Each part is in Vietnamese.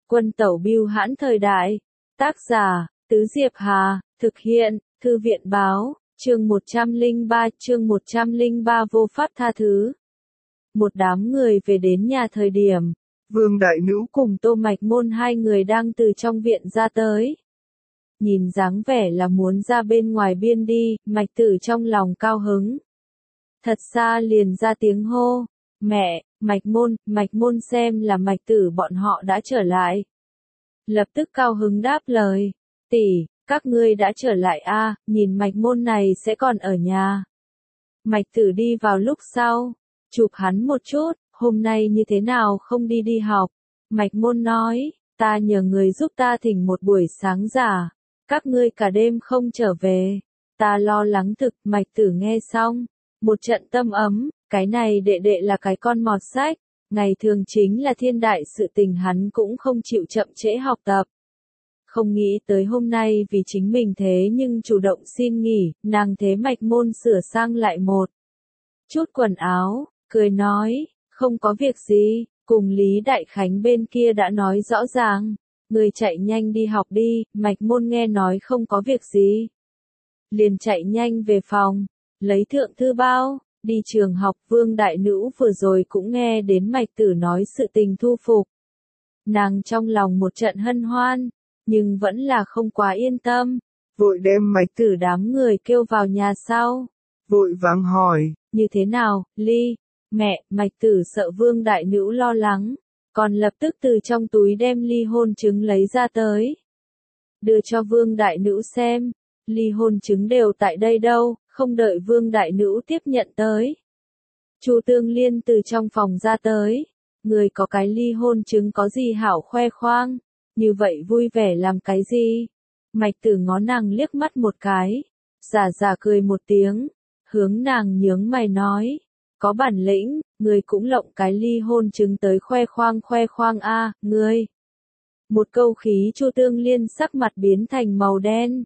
Quân tẩu bưu hãn thời đại. Tác giả, Tứ Diệp Hà, thực hiện, Thư viện báo, chương 103 vô pháp tha thứ. Một đám người về đến nhà thời điểm, Vương Đại Nữ cùng Tô Mạch Môn hai người đang từ trong viện ra tới. Nhìn dáng vẻ là muốn ra bên ngoài biên đi, Mạch Tử trong lòng cao hứng. Thật xa liền ra tiếng hô, mẹ, Mạch Môn xem là Mạch Tử bọn họ đã trở lại. Lập tức cao hứng đáp lời, tỷ, các ngươi đã trở lại a, nhìn Mạch Môn này sẽ còn ở nhà. Mạch Tử đi vào lúc sau, chụp hắn một chút, hôm nay như thế nào không đi học. Mạch Môn nói, ta nhờ người giúp ta thỉnh một buổi sáng giả, các ngươi cả đêm không trở về, ta lo lắng thực. Mạch Tử nghe xong, một trận tâm ấm, cái này đệ đệ là cái con mọt sách, ngày thường chính là thiên đại sự tình hắn cũng không chịu chậm trễ học tập. Không nghĩ tới hôm nay vì chính mình thế nhưng chủ động xin nghỉ, nàng thế Mạch Môn sửa sang lại một chút quần áo, cười nói, không có việc gì, cùng Lý Đại Khánh bên kia đã nói rõ ràng, người chạy nhanh đi học đi. Mạch Môn nghe nói không có việc gì, liền chạy nhanh về phòng, lấy thượng thư bao, đi trường học. Vương Đại Nữ vừa rồi cũng nghe đến Mạch Tử nói sự tình thu phục. Nàng trong lòng một trận hân hoan, nhưng vẫn là không quá yên tâm. Vội đem Mạch Tử đám người kêu vào nhà sau. Vội vàng hỏi, như thế nào, Ly? Mẹ, Mạch Tử sợ Vương Đại Nữ lo lắng, còn lập tức từ trong túi đem ly hôn chứng lấy ra tới. Đưa cho Vương Đại Nữ xem, ly hôn chứng đều tại đây đâu, không đợi Vương Đại Nữ tiếp nhận tới. Chu Tương Liên từ trong phòng ra tới, người có cái ly hôn chứng có gì hảo khoe khoang, như vậy vui vẻ làm cái gì? Mạch Tử ngó nàng liếc mắt một cái, giả cười một tiếng, hướng nàng nhướng mày nói, có bản lĩnh, người cũng lộng cái ly hôn chứng tới khoe khoang a, ngươi. Một câu khí Chu Tương Liên sắc mặt biến thành màu đen.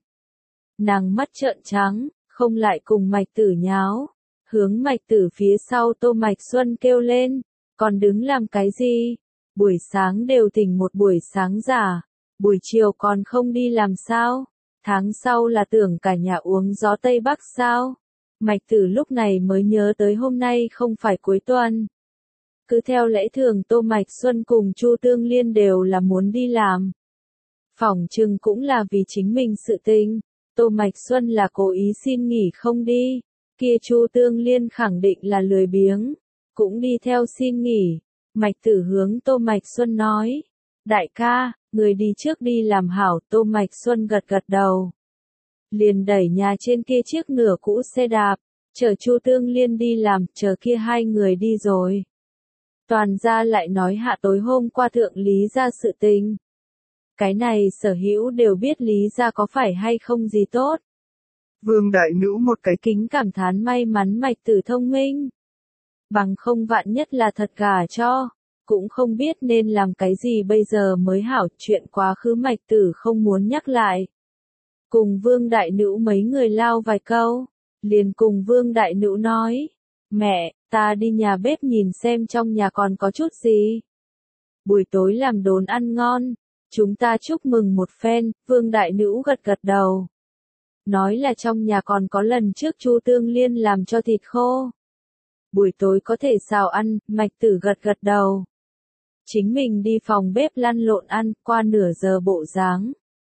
Nàng mắt trợn trắng, không lại cùng Mạch Tử nháo, hướng Mạch Tử phía sau Tô Mạch Xuân kêu lên, còn đứng làm cái gì? Buổi sáng đều thỉnh một buổi sáng giả, buổi chiều còn không đi làm sao? Tháng sau là tưởng cả nhà uống gió Tây Bắc sao? Mạch Tử lúc này mới nhớ tới hôm nay không phải cuối tuần. Cứ theo lẽ thường Tô Mạch Xuân cùng Chu Tương Liên đều là muốn đi làm. Phỏng chừng cũng là vì chính mình sự tình. Tô Mạch Xuân là cố ý xin nghỉ không đi. Kia Chu Tương Liên khẳng định là lười biếng, cũng đi theo xin nghỉ. Mạch Tử hướng Tô Mạch Xuân nói, đại ca, người đi trước đi làm hảo. Tô Mạch Xuân gật đầu, liền đẩy nhà trên kia chiếc nửa cũ xe đạp, chở Chu Tương Liên đi làm, chờ kia hai người đi rồi. Toàn gia lại nói hạ tối hôm qua thượng Lý gia sự tình. Cái này sở hữu đều biết Lý gia có phải hay không gì tốt. Vương Đại Nữ một cái kính cảm thán may mắn Mạch Tử thông minh. Bằng không vạn nhất là thật gả cho, cũng không biết nên làm cái gì bây giờ mới hảo. Chuyện quá khứ Mạch Tử không muốn nhắc lại. Cùng Vương Đại Nữ mấy người lao vài câu, liền cùng Vương Đại Nữ nói, mẹ, ta đi nhà bếp nhìn xem trong nhà còn có chút gì. Buổi tối làm đốn ăn ngon, chúng ta chúc mừng một phen. Vương Đại Nữ gật đầu, nói là trong nhà còn có lần trước Chu Tương Liên làm cho thịt khô, buổi tối có thể xào ăn. Mạch Tử gật đầu, chính mình đi phòng bếp lăn lộn ăn. Qua nửa giờ bộ dáng,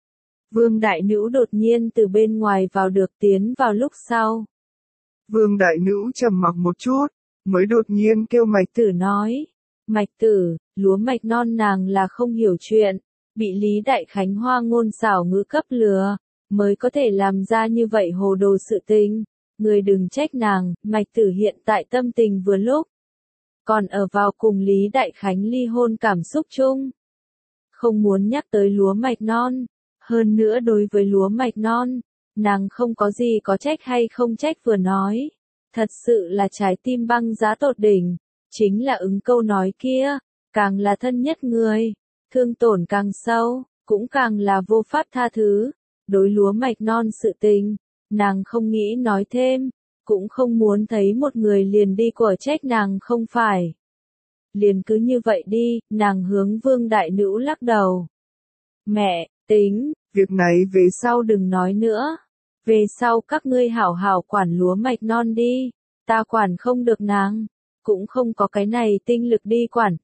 Vương Đại Nữ đột nhiên từ bên ngoài vào được, tiến vào lúc sau. Vương Đại Nữ trầm mặc một chút, mới đột nhiên kêu Mạch Tử nói, Mạch Tử, lúa mạch non nàng là không hiểu chuyện, bị Lý Đại Khánh hoa ngôn xảo ngữ cấp lừa, mới có thể làm ra như vậy hồ đồ sự tình. Người đừng trách nàng. Mạch Tử hiện tại tâm tình vừa lúc, còn ở vào cùng Lý Đại Khánh ly hôn cảm xúc chung, không muốn nhắc tới lúa mạch non. Hơn nữa đối với lúa mạch non, nàng không có gì có trách hay không trách vừa nói. Thật sự là trái tim băng giá tột đỉnh. Chính là ứng câu nói kia, càng là thân nhất người, thương tổn càng sâu, cũng càng là vô pháp tha thứ. Đối lúa mạch non sự tình, nàng không nghĩ nói thêm, cũng không muốn thấy một người liền đi của trách nàng không phải. liền cứ như vậy đi, nàng hướng Vương Đại Nữ lắc đầu. Mẹ, tính, việc này về sau đừng nói nữa. Về sau các ngươi hảo hảo quản lúa mạch non đi, ta quản không được nàng, cũng không có cái này tinh lực đi quản,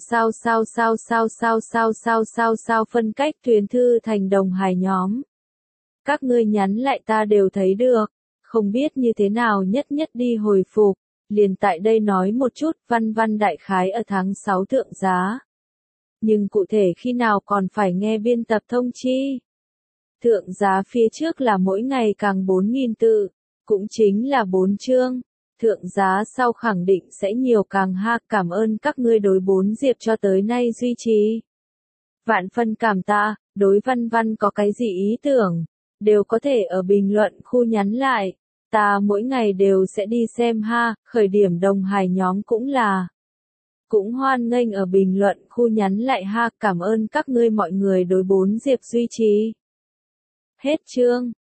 sao phân cách thuyền thư thành đồng hài nhóm. Các ngươi nhắn lại ta đều thấy được, không biết như thế nào nhất nhất đi hồi phục, liền tại đây nói một chút, văn đại khái ở tháng 6 thượng giá. Nhưng cụ thể khi nào còn phải nghe biên tập thông chi. Thượng giá phía trước là mỗi ngày càng 4.000 tự, cũng chính là 4 chương. Thượng giá sau khẳng định sẽ nhiều càng ha, cảm ơn các ngươi đối 4 diệp cho tới nay duy trì. Vạn phân cảm tạ, đối văn có cái gì ý tưởng, đều có thể ở bình luận khu nhắn lại. Ta mỗi ngày đều sẽ đi xem ha, khởi điểm đồng hài nhóm cũng là. Cũng hoan nghênh ở bình luận khu nhắn lại ha, cảm ơn các ngươi mọi người đối 4 diệp duy trì. Hết chương.